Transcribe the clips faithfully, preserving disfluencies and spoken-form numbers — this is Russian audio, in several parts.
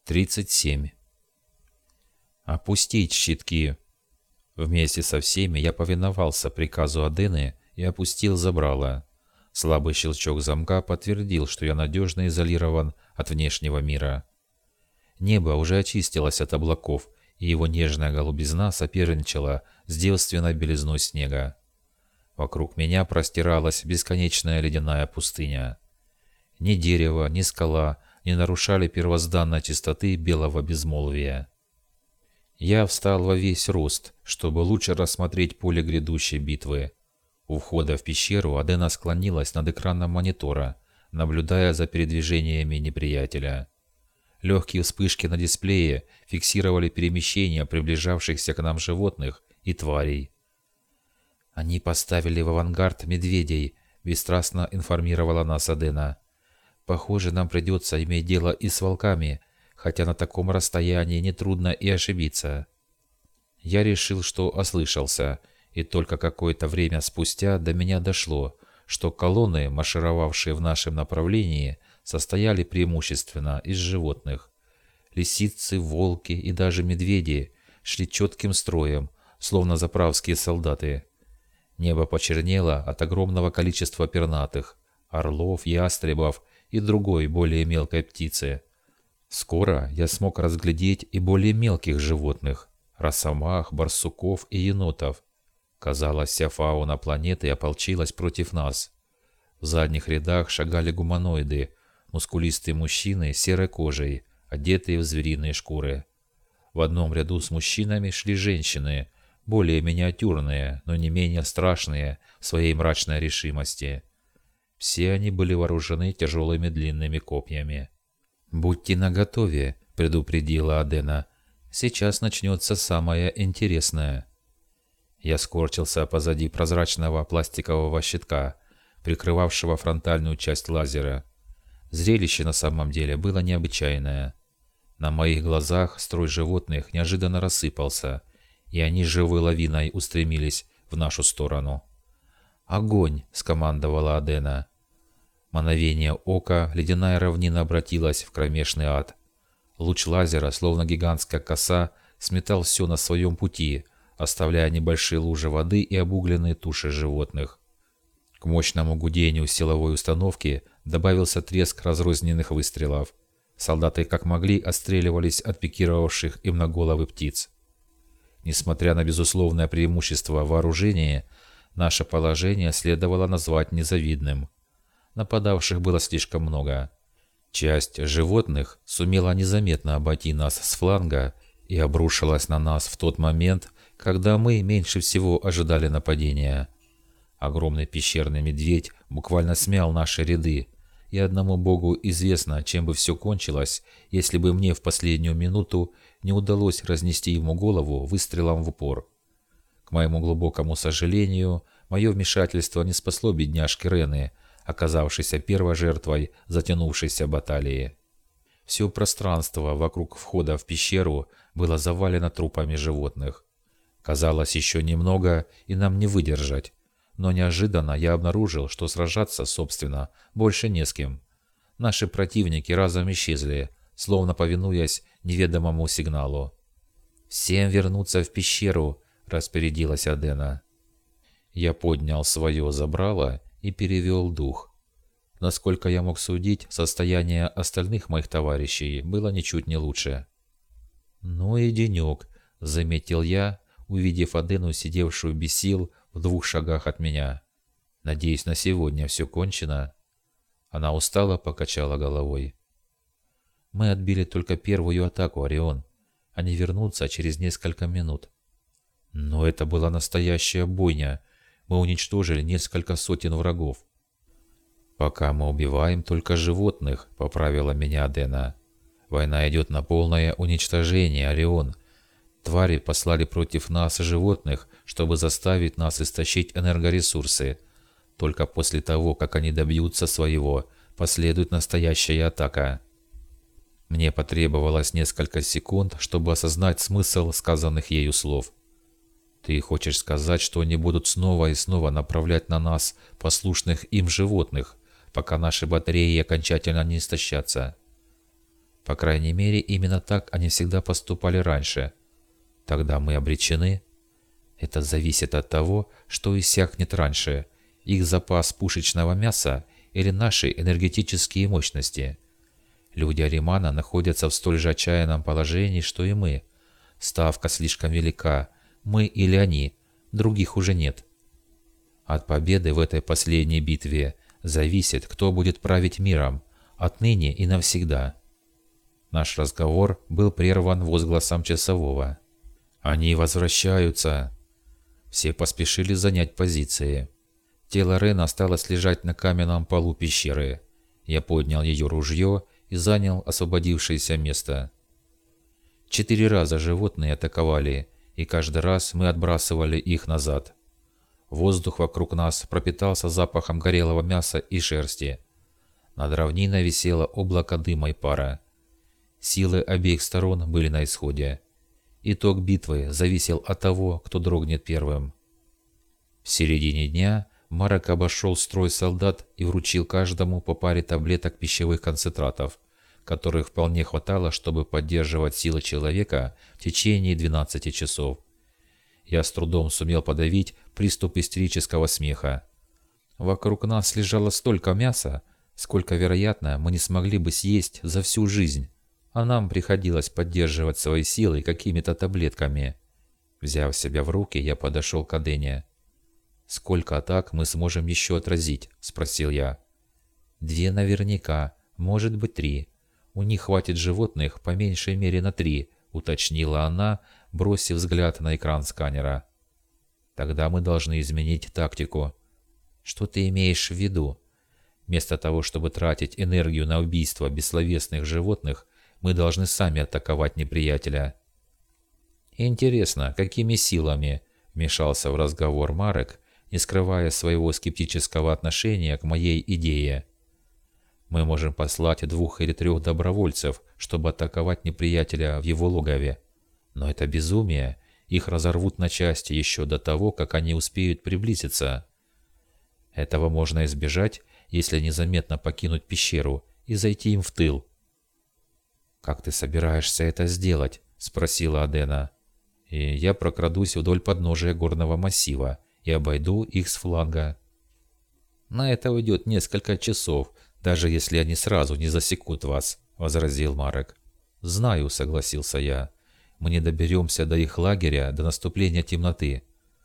тридцать семь. Опустить щитки. Вместе со всеми я повиновался приказу Адены и опустил забрало. Слабый щелчок замка подтвердил, что я надежно изолирован от внешнего мира. Небо уже очистилось от облаков, и его нежная голубизна соперничала с девственной белизной снега. Вокруг меня простиралась бесконечная ледяная пустыня. Ни дерево, ни скала не нарушали первозданной чистоты белого безмолвия. Я встал во весь рост, чтобы лучше рассмотреть поле грядущей битвы. У входа в пещеру Адена склонилась над экраном монитора, наблюдая за передвижениями неприятеля. Легкие вспышки на дисплее фиксировали перемещения приближавшихся к нам животных и тварей. «Они поставили в авангард медведей», — бесстрастно информировала нас Адена. «Похоже, нам придется иметь дело и с волками, хотя на таком расстоянии нетрудно и ошибиться». Я решил, что ослышался, и только какое-то время спустя до меня дошло, что колонны, маршировавшие в нашем направлении, состояли преимущественно из животных. Лисицы, волки и даже медведи шли четким строем, словно заправские солдаты. Небо почернело от огромного количества пернатых, орлов, ястребов и другой, более мелкой птицы. Скоро я смог разглядеть и более мелких животных – росомах, барсуков и енотов. Казалось, вся фауна планеты ополчилась против нас. В задних рядах шагали гуманоиды, мускулистые мужчины с серой кожей, одетые в звериные шкуры. В одном ряду с мужчинами шли женщины, более миниатюрные, но не менее страшные в своей мрачной решимости. Все они были вооружены тяжелыми длинными копьями. «Будьте наготове», — предупредила Адена. «Сейчас начнется самое интересное». Я скорчился позади прозрачного пластикового щитка, прикрывавшего фронтальную часть лазера. Зрелище на самом деле было необычайное. На моих глазах строй животных неожиданно рассыпался, и они живой лавиной устремились в нашу сторону. «Огонь!» — скомандовала Адена. Мгновение ока ледяная равнина обратилась в кромешный ад. Луч лазера, словно гигантская коса, сметал все на своем пути, оставляя небольшие лужи воды и обугленные туши животных. К мощному гудению силовой установки добавился треск разрозненных выстрелов. Солдаты как могли отстреливались от пикировавших им на головы птиц. Несмотря на безусловное преимущество вооружения, наше положение следовало назвать незавидным. Нападавших было слишком много. Часть животных сумела незаметно обойти нас с фланга и обрушилась на нас в тот момент, когда мы меньше всего ожидали нападения. Огромный пещерный медведь буквально смял наши ряды, и одному богу известно, чем бы все кончилось, если бы мне в последнюю минуту не удалось разнести ему голову выстрелом в упор. К моему глубокому сожалению, мое вмешательство не спасло бедняжки Рены, оказавшейся первой жертвой затянувшейся баталии. Все пространство вокруг входа в пещеру было завалено трупами животных. Казалось, еще немного, и нам не выдержать. Но неожиданно я обнаружил, что сражаться, собственно, больше не с кем. Наши противники разом исчезли, словно повинуясь неведомому сигналу. «Всем вернуться в пещеру», — распорядилась Адена. Я поднял свое забрало и перевел дух. Насколько я мог судить, состояние остальных моих товарищей было ничуть не лучше. «Ну и денек», — заметил я, увидев Адену, сидевшую без сил в двух шагах от меня. «Надеюсь, на сегодня все кончено». Она устало покачала головой. «Мы отбили только первую атаку, Орион. Они вернутся через несколько минут». «Но это была настоящая бойня. Мы уничтожили несколько сотен врагов». «Пока мы убиваем только животных», — поправила меня Адена. «Война идет на полное уничтожение, Орион. Твари послали против нас животных, чтобы заставить нас истощить энергоресурсы. Только после того, как они добьются своего, последует настоящая атака». Мне потребовалось несколько секунд, чтобы осознать смысл сказанных ею слов. «Ты хочешь сказать, что они будут снова и снова направлять на нас послушных им животных, пока наши батареи окончательно не истощатся?» По крайней мере, именно так они всегда поступали раньше. Тогда мы обречены. Это зависит от того, что иссякнет раньше, их запас пушечного мяса или наши энергетические мощности. Люди Аримана находятся в столь же отчаянном положении, что и мы. Ставка слишком велика, мы или они, других уже нет. От победы в этой последней битве зависит, кто будет править миром, отныне и навсегда. Наш разговор был прерван возгласом часового. «Они возвращаются!» Все поспешили занять позиции. Тело Рен осталось лежать на каменном полу пещеры. Я поднял ее ружье и занял освободившееся место. Четыре раза животные атаковали, и каждый раз мы отбрасывали их назад. Воздух вокруг нас пропитался запахом горелого мяса и шерсти. Над равниной висело облако дыма и пара. Силы обеих сторон были на исходе. Итог битвы зависел от того, кто дрогнет первым. В середине дня Марек обошел строй солдат и вручил каждому по паре таблеток пищевых концентратов, которых вполне хватало, чтобы поддерживать силы человека в течение двенадцати часов. Я с трудом сумел подавить приступ истерического смеха. Вокруг нас лежало столько мяса, сколько, вероятно, мы не смогли бы съесть за всю жизнь, а нам приходилось поддерживать свои силы какими-то таблетками. Взяв себя в руки, я подошел к Адене. «Сколько атак мы сможем еще отразить?» – спросил я. «Две наверняка, может быть три. У них хватит животных по меньшей мере на три», – уточнила она, бросив взгляд на экран сканера. «Тогда мы должны изменить тактику». «Что ты имеешь в виду?» «Вместо того, чтобы тратить энергию на убийство бессловесных животных, мы должны сами атаковать неприятеля». «Интересно, какими силами?» – вмешался в разговор Марек, не скрывая своего скептического отношения к моей идее. «Мы можем послать двух или трех добровольцев, чтобы атаковать неприятеля в его логове. Но это безумие, их разорвут на части еще до того, как они успеют приблизиться. Этого можно избежать, если незаметно покинуть пещеру и зайти им в тыл». «Как ты собираешься это сделать?» – спросила Адена. «И я прокрадусь вдоль подножия горного массива и обойду их с фланга». «На это уйдет несколько часов, даже если они сразу не засекут вас», – возразил Марек. «Знаю», – согласился я. «Мы не доберемся до их лагеря до наступления темноты».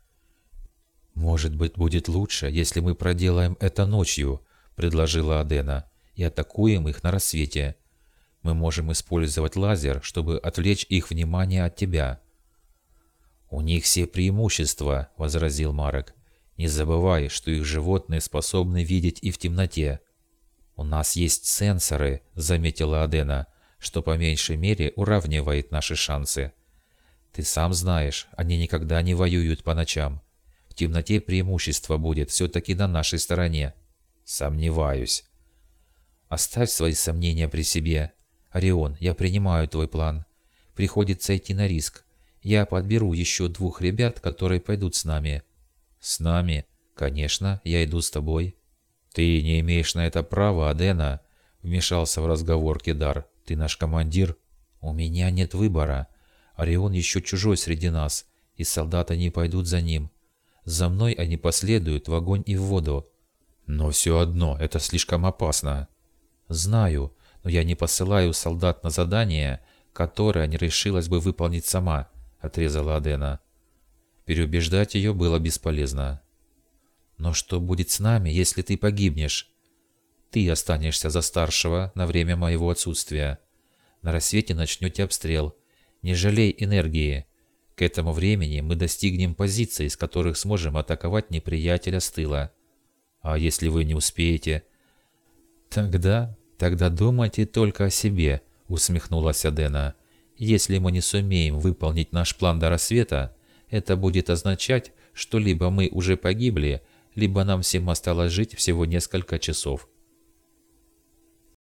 «Может быть, будет лучше, если мы проделаем это ночью», – предложила Адена, – «и атакуем их на рассвете. Мы можем использовать лазер, чтобы отвлечь их внимание от тебя». «У них все преимущества», – возразил Марек. «Не забывай, что их животные способны видеть и в темноте». «У нас есть сенсоры», – заметила Адена, – «что по меньшей мере уравнивает наши шансы. Ты сам знаешь, они никогда не воюют по ночам. В темноте преимущество будет все-таки на нашей стороне». «Сомневаюсь». «Оставь свои сомнения при себе. Орион, я принимаю твой план. Приходится идти на риск. Я подберу еще двух ребят, которые пойдут с нами». «С нами? Конечно, я иду с тобой». «Ты не имеешь на это права, Адена», — вмешался в разговор Кедар. «Ты наш командир». «У меня нет выбора. Орион еще чужой среди нас, и солдаты не пойдут за ним. За мной они последуют в огонь и в воду». «Но все одно, это слишком опасно». «Знаю, но я не посылаю солдат на задание, которое не решилась бы выполнить сама», — отрезала Адена. Переубеждать ее было бесполезно. «Но что будет с нами, если ты погибнешь?» «Ты останешься за старшего на время моего отсутствия. На рассвете начнете обстрел. Не жалей энергии. К этому времени мы достигнем позиций, с которых сможем атаковать неприятеля с тыла. А если вы не успеете?» «Тогда, тогда думайте только о себе», — усмехнулась Адена. «Если мы не сумеем выполнить наш план до рассвета, это будет означать, что либо мы уже погибли, либо нам всем осталось жить всего несколько часов».